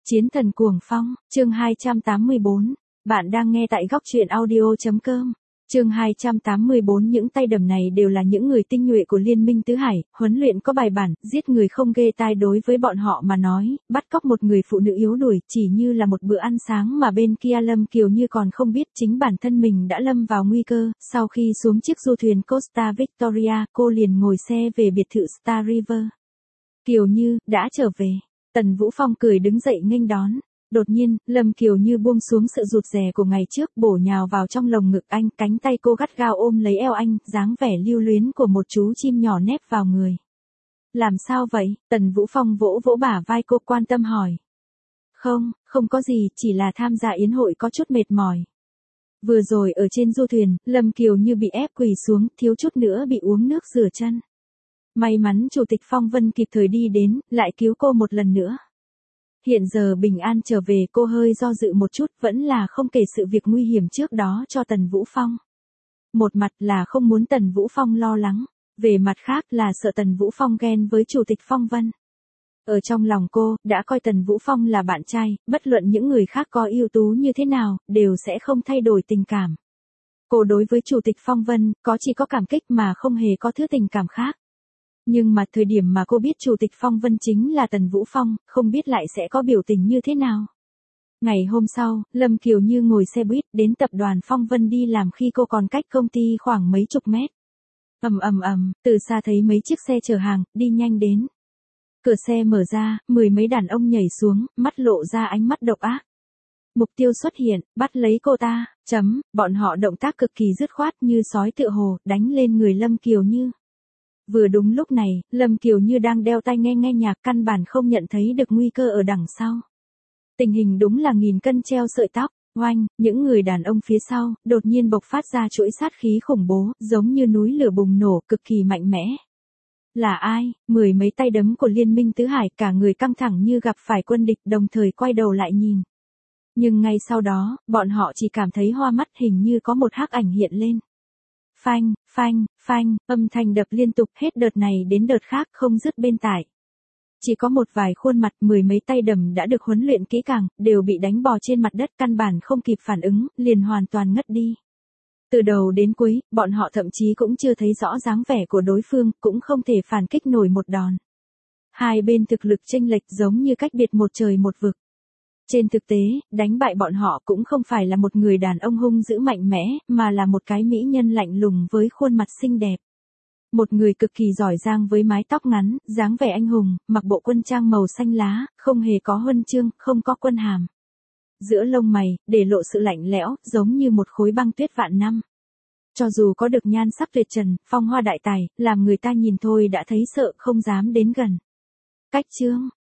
Chiến thần cuồng phong, chương 284. Bạn đang nghe tại góc truyện audio.com. Chương 284. Những tay đầm này đều là những người tinh nhuệ của Liên minh Tứ Hải, huấn luyện có bài bản, giết người không ghê tai. Đối với bọn họ mà nói, bắt cóc một người phụ nữ yếu đuổi chỉ như là một bữa ăn sáng, mà bên kia Lâm Kiều Như còn không biết chính bản thân mình đã lâm vào nguy cơ. Sau khi xuống chiếc du thuyền Costa Victoria, cô liền ngồi xe về biệt thự Star River. Kiều Như, đã trở về. Tần Vũ Phong cười đứng dậy nghênh đón. Đột nhiên, Lâm Kiều Như buông xuống sự rụt rè của ngày trước, bổ nhào vào trong lồng ngực anh, cánh tay cô gắt gao ôm lấy eo anh, dáng vẻ lưu luyến của một chú chim nhỏ nép vào người. Làm sao vậy? Tần Vũ Phong vỗ vỗ bả vai cô, quan tâm hỏi. Không có gì, chỉ là tham gia yến hội có chút mệt mỏi. Vừa rồi ở trên du thuyền, Lâm Kiều Như bị ép quỳ xuống, thiếu chút nữa bị uống nước rửa chân. May mắn Chủ tịch Phong Vân kịp thời đi đến, lại cứu cô một lần nữa. Hiện giờ bình an trở về, cô hơi do dự một chút, vẫn là không kể sự việc nguy hiểm trước đó cho Tần Vũ Phong. Một mặt là không muốn Tần Vũ Phong lo lắng, về mặt khác là sợ Tần Vũ Phong ghen với Chủ tịch Phong Vân. Ở trong lòng cô, đã coi Tần Vũ Phong là bạn trai, bất luận những người khác có ưu tú như thế nào, đều sẽ không thay đổi tình cảm. Cô đối với Chủ tịch Phong Vân, chỉ có cảm kích mà không hề có thứ tình cảm khác. Nhưng mà thời điểm mà cô biết Chủ tịch Phong Vân chính là Tần Vũ Phong, không biết lại sẽ có biểu tình như thế nào. Ngày hôm sau, Lâm Kiều Như ngồi xe buýt đến tập đoàn Phong Vân đi làm khi cô còn cách công ty khoảng mấy chục mét. Từ xa thấy mấy chiếc xe chở hàng, đi nhanh đến. Cửa xe mở ra, mười mấy đàn ông nhảy xuống, mắt lộ ra ánh mắt độc ác. Mục tiêu xuất hiện, bắt lấy cô ta, bọn họ động tác cực kỳ dứt khoát như sói tựa hồ, đánh lên người Lâm Kiều Như. Vừa đúng lúc này, Lâm Kiều Như đang đeo tai nghe nhạc, căn bản không nhận thấy được nguy cơ ở đằng sau. Tình hình đúng là nghìn cân treo sợi tóc, oanh, những người đàn ông phía sau, đột nhiên bộc phát ra chuỗi sát khí khủng bố, giống như núi lửa bùng nổ, cực kỳ mạnh mẽ. Là ai? Mười mấy tay đấm của Liên minh Tứ Hải, cả người căng thẳng như gặp phải quân địch, đồng thời quay đầu lại nhìn. Nhưng ngay sau đó, bọn họ chỉ cảm thấy hoa mắt, hình như có một hắc ảnh hiện lên. Phanh, âm thanh đập liên tục, hết đợt này đến đợt khác không dứt bên tai. Chỉ có một vài khuôn mặt, mười mấy tay đầm đã được huấn luyện kỹ càng, đều bị đánh bò trên mặt đất, căn bản không kịp phản ứng, liền hoàn toàn ngất đi. Từ đầu đến cuối, bọn họ thậm chí cũng chưa thấy rõ dáng vẻ của đối phương, cũng không thể phản kích nổi một đòn. Hai bên thực lực chênh lệch giống như cách biệt một trời một vực. Trên thực tế, đánh bại bọn họ cũng không phải là một người đàn ông hung dữ mạnh mẽ, mà là một cái mỹ nhân lạnh lùng với khuôn mặt xinh đẹp. Một người cực kỳ giỏi giang với mái tóc ngắn, dáng vẻ anh hùng, mặc bộ quân trang màu xanh lá, không hề có huân chương, không có quân hàm. Giữa lông mày, để lộ sự lạnh lẽo, giống như một khối băng tuyết vạn năm. Cho dù có được nhan sắc tuyệt trần, phong hoa đại tài, làm người ta nhìn thôi đã thấy sợ, không dám đến gần. Cách chương,